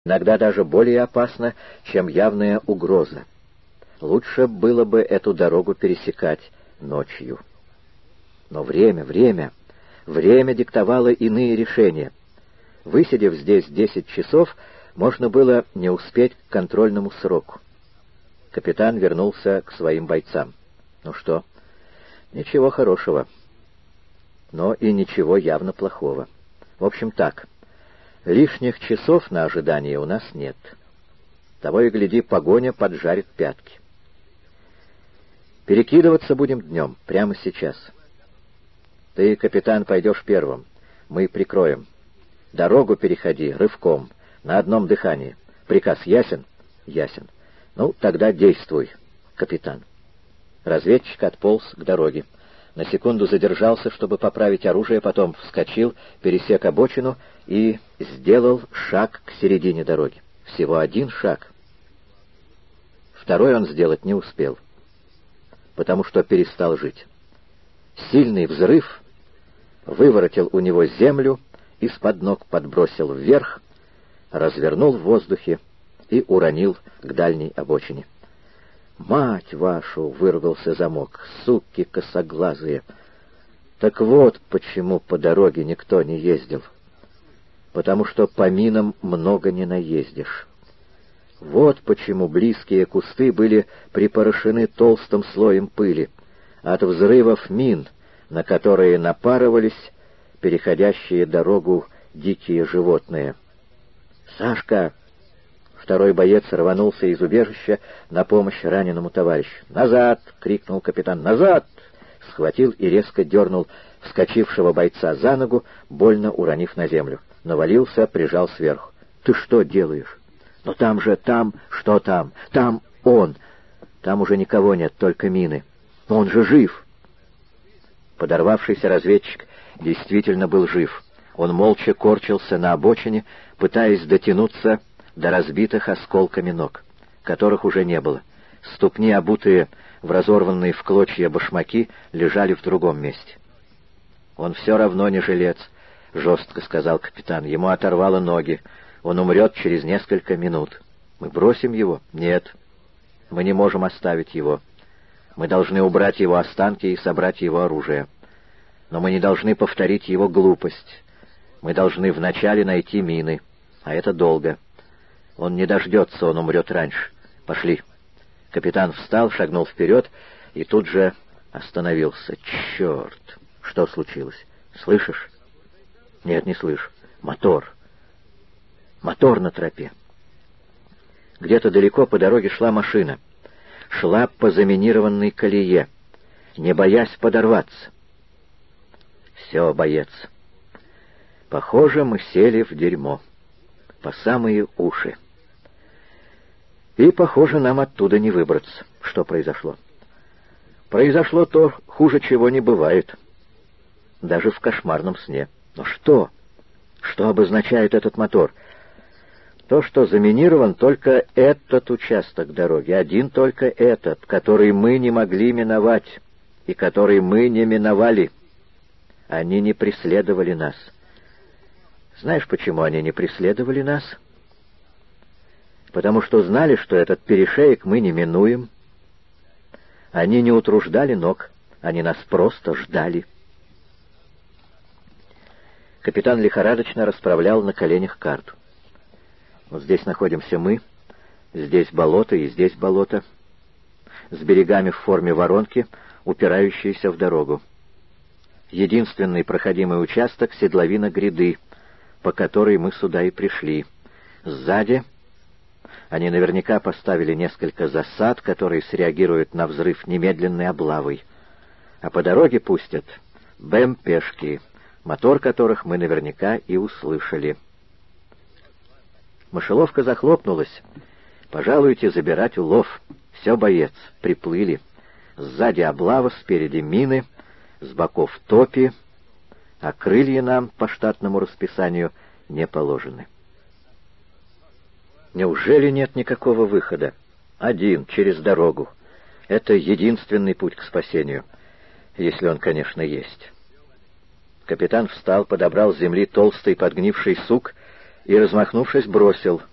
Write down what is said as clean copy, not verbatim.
иногда даже более опасно, чем явная угроза. Лучше было бы эту дорогу пересекать ночью. Но время диктовало иные решения. Высидев здесь 10 часов, можно было не успеть к контрольному сроку. Капитан вернулся к своим бойцам. Ну что? Ничего хорошего. Но и ничего явно плохого. В общем так, лишних часов на ожидание у нас нет. Того и гляди, погоня поджарит пятки. Перекидываться будем днем, прямо сейчас. Ты, капитан, пойдешь первым. Мы прикроем. Дорогу переходи рывком, на одном дыхании. Приказ ясен? Ясен. Ну, тогда действуй, капитан. Разведчик отполз к дороге. На секунду задержался, чтобы поправить оружие, потом вскочил, пересек обочину и сделал шаг к середине дороги. Всего один шаг. Второй он сделать не успел, потому что перестал жить. Сильный взрыв выворотил у него землю, из-под ног подбросил вверх, развернул в воздухе и уронил к дальней обочине. «Мать вашу!» — выругался Замок. «Суки косоглазые!» Так вот почему по дороге никто не ездил. Потому что по минам много не наездишь. Вот почему близкие кусты были припорошены толстым слоем пыли от взрывов мин, на которые напарывались переходящие дорогу дикие животные. «Сашка!» Второй боец рванулся из убежища на помощь раненому товарищу. «Назад!» — крикнул капитан. «Назад!» Схватил и резко дернул вскочившего бойца за ногу, больно уронив на землю. Навалился, прижал сверху. «Ты что делаешь?» «Но там же, там...» «Что там?» «Там он!» «Там уже никого нет, только мины. Но он же жив!» Подорвавшийся разведчик действительно был жив. Он молча корчился на обочине, пытаясь дотянуться до разбитых осколками ног, которых уже не было. Ступни, обутые в разорванные в клочья башмаки, лежали в другом месте. «Он все равно не жилец», — жестко сказал капитан. «Ему оторвало ноги. Он умрет через несколько минут. Мы бросим его?» «Нет, мы не можем оставить его. Мы должны убрать его останки и собрать его оружие. Но мы не должны повторить его глупость. Мы должны вначале найти мины, а это долго. Он не дождется, он умрет раньше. Пошли». Капитан встал, шагнул вперед и тут же остановился. «Черт! Что случилось? Слышишь?» «Нет, не слышу. Мотор. Мотор на тропе». Где-то далеко по дороге шла машина. Шла по заминированной колее, не боясь подорваться. «Все, боец. Похоже, мы сели в дерьмо. По самые уши. И, похоже, нам оттуда не выбраться». Что произошло? Произошло то, хуже чего не бывает. Даже в кошмарном сне. Но что? Что обозначает этот мотор? То, что заминирован только этот участок дороги, один только этот, который мы не могли миновать, и который мы не миновали. Они не преследовали нас. Знаешь, почему они не преследовали нас? Потому что знали, что этот перешеек мы не минуем. Они не утруждали ног, они нас просто ждали. Капитан лихорадочно расправлял на коленях карту. Вот здесь находимся мы, здесь болото и здесь болото, с берегами в форме воронки, упирающиеся в дорогу. Единственный проходимый участок — седловина гряды, по которой мы сюда и пришли. Сзади они наверняка поставили несколько засад, которые среагируют на взрыв немедленной облавой. А по дороге пустят БМПшки, мотор которых мы наверняка и услышали. Мышеловка захлопнулась. «Пожалуйте забирать улов. Все, боец, приплыли. Сзади облава, спереди мины, с боков топи, а крылья нам по штатному расписанию не положены». Неужели нет никакого выхода? Один, через дорогу. Это единственный путь к спасению, если он, конечно, есть. Капитан встал, подобрал с земли толстый подгнивший сук и, размахнувшись, бросил.